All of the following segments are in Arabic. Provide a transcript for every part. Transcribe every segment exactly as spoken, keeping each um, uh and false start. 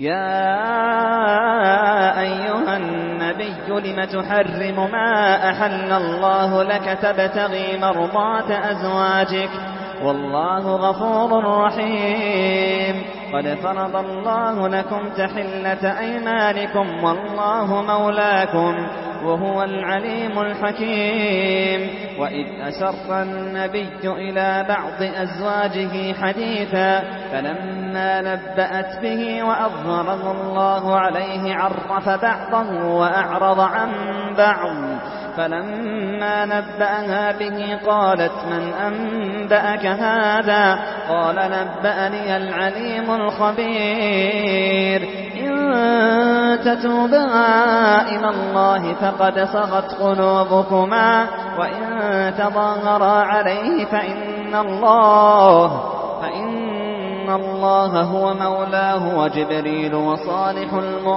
يا أيها النبي لم تحرم ما أحل الله لك تبتغي مرضات أزواجك والله غفور رحيم قد فرض الله لكم تحلة أيمانكم والله مولاكم وهو العليم الحكيم وإذ أسر النبي إلى بعض أزواجه حديثا فلما نبأت به وأظهره الله عليه عرف بعضه وأعرض عن بعض فلما نبأها به قالت من أنبأك هذا قال نبأني العليم الخبير إن تتوبا إلى الله فقد صغت قلوبكما وإن تظاهرا عليه فإن الله فإن الله هو مولاه وجبريل وصالح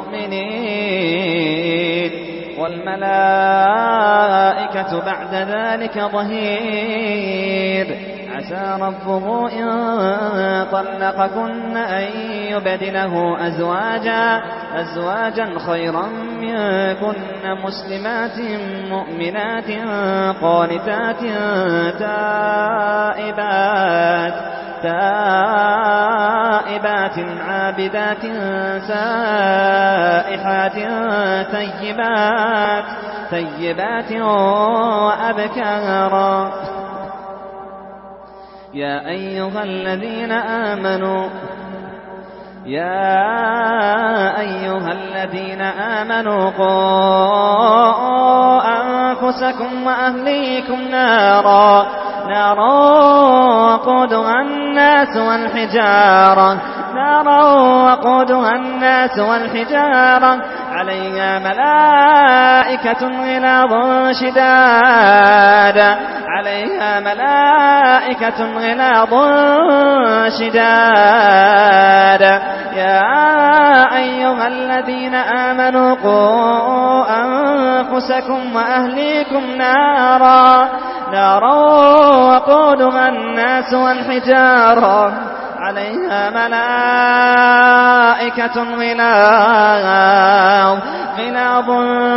المؤمنين والملائكة بعد ذلك ظهير عسى ربه إن طلقكن أن يبدله أزواجا أزواجا خيرا منكن مسلمات مؤمنات قانتات تائبات تائبات عابدات سائحات ثيبات ثيبات وأبكارا يا أيها الذين آمنوا يا أيها الذين آمنوا قوا أنفسكم وأهليكم نارا نارا وقودها الناس والحجارة نارا وقودها الناس والحجارة عليها ملائكة غلاظ شداد عليها ملائكة غلاظ شداد يا أيها الذين آمنوا قوا أنفسكم وأهليكم نارا نارا وقودها الناس والحجارة عليها ملائكة غلاظ غلاظ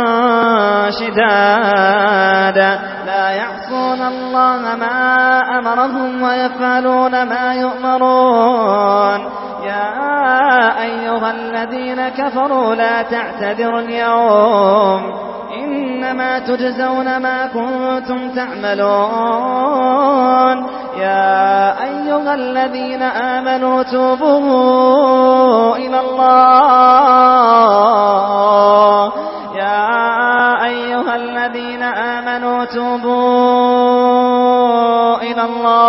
شداد لا يعصون الله ما أمرهم ويفعلون ما يؤمرون يا أيها الذين كفروا لا تعتذروا اليوم إنما تجزون ما كنتم تعملون يا أيها الذين آمنوا توبوا إلى الله يا أيها الذين آمنوا توبوا إلى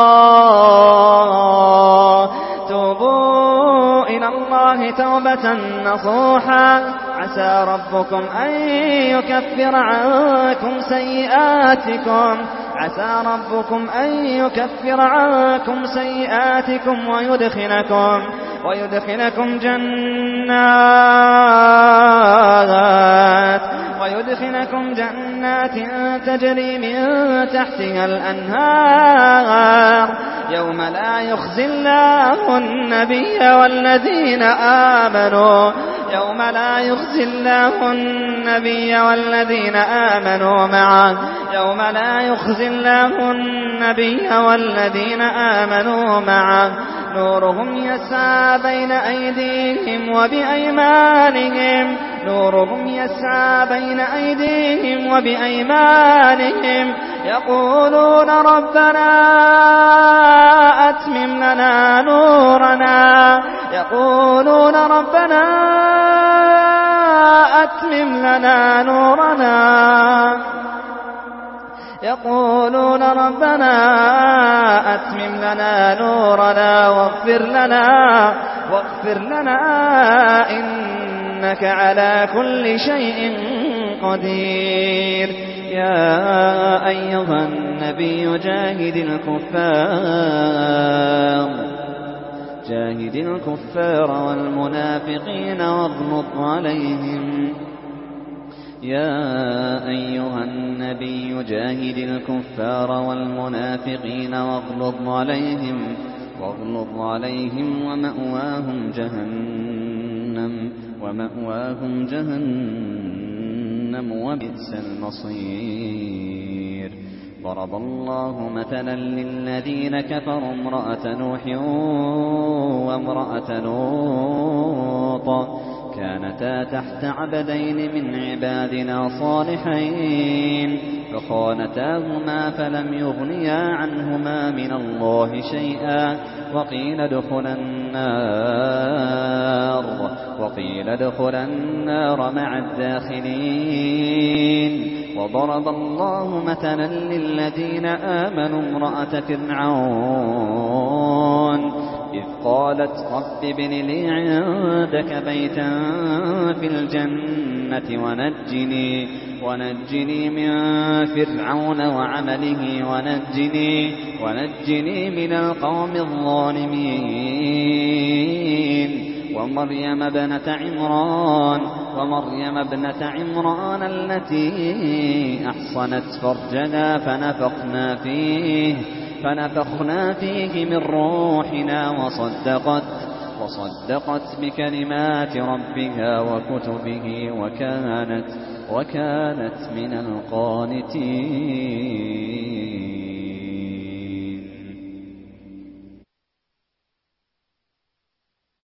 الله توبوا إلى الله توبة نصوحا عسى ربكم أن يكفر عنكم سيئاتكم عسى ربكم أن يكفر عنكم سيئاتكم ويدخلكم ويدخلكم جنات ويدخلكم جنات تجري من تحتها الأنهار يوم لا يخزي الله النبي والذين آمنوا يوم لا يخزي الله النبي والذين آمنوا معه يوم لا يخزي الله النبي والذين آمنوا معه نورهم يسعى بين أيديهم وبأيمانهم نورهم يسعى بين أيديهم وبأيمانهم يقولون ربنا أتمم لنا نورنا يقولون ربنا أتمم لنا نورنا يقولون ربنا أتمم لنا نورنا واغفر لنا واغفر لنا إنك على كل شيء قدير يا أيها النبي جاهد الكفار جاهد الكفار والمنافقين واغلظ عليهم يا أيها النبي جاهد الكفار والمنافقين واغلظ عليهم واغلظ عليهم ومأواهم جهنم ومأواهم جهنم وبئس المصير. ضرب الله مثلا للذين كفروا امرأة نوح وامرأة لوط كانتا تحت عبدين من عبادنا صالحين فخانتاهما فلم يغنيا عنهما من الله شيئا وقيل ادخلا النار وقيل ادخلا النار مع الداخلين. وضرب الله مثلا للذين آمنوا امرأة فرعون إذ قالت رب ابن لي عندك بيتا في الجنة ونجني, ونجني من فرعون وعمله ونجني, ونجني من القوم الظالمين. ومريم ابنة عمران ومريم ابنة عمران التي أحصنت فرجها فنفخنا فيه فنفخنا فيه من روحنا وصدقت وصدقت بكلمات ربها وكتبه وكانت وكانت من القانتين.